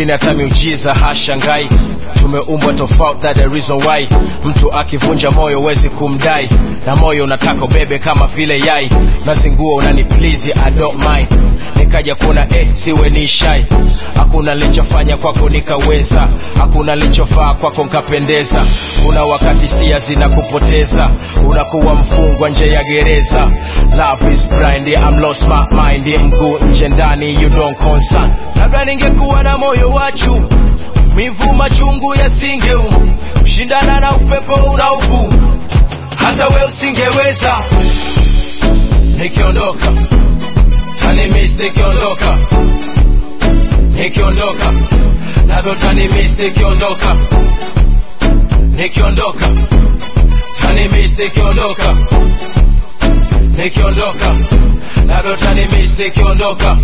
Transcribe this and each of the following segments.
mwingine hata miujiza hashangai. Tumeumbwa tofauti, that the reason why. Mtu akivunja moyo wezi kumdai, na moyo unataka bebe kama vile yai. Nazingua unani please, I don't mind. Nikaja kuna siwe ni shy. Hakuna nilichofanya kwako nikaweza, hakuna nilichofaa kwako nikapendeza. Kuna wakati sia zinakupoteza, unakuwa mfungwa nje ya gereza. Love is blind, I'm lost my mind. Mguu nje ndani, you don't concern. Labda ningekuwa na moyo wachu, mivu machungu yasingeuma. Shindana na upepo unauvu, hata we usingeweza. Nikiondoka tani miss, nikiondoka, nikiondoka labda tani miss, nikiondoka, nikiondoka tani miss, nikiondoka, nikiondoka labda tani miss, nikiondoka.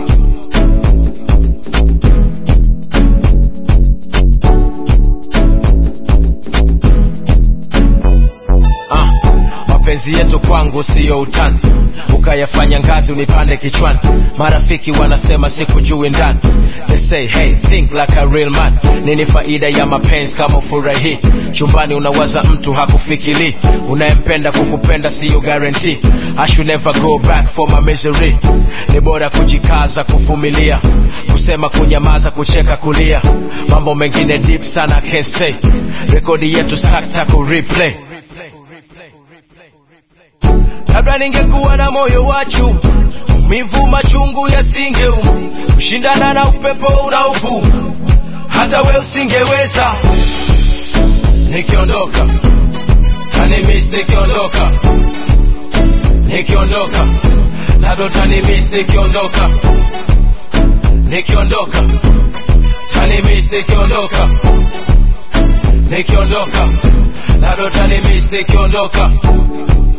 Mapenzi yetu kwangu siyo utani, ukayafanya ngazi unipande kichwani. Marafiki wanasema sikujui ndani. They say hey, think like a real man. Nini faida ya mapenzi kama ufurahi? Chumbani unawaza mtu hakufikiri. Unayempenda kukupenda siyo guarantee. I should never go back for my misery. Ni bora kujikaza kuvumilia, kusema kunyamaza, kucheka kulia. Mambo mengine deep sana can't say. Rekodi yetu sakta ku replay. Labda ningekuwa na moyo wachu, mivu machungu yasingeuma. Kushindana na upepo unauvu, hata we usingeweza. Nikiondoka tani miss, nikiondoka, nikiondoka labda tani miss, nikiondoka, nikiondoka tani miss, nikiondoka, nikiondoka labda tani miss, nikiondoka.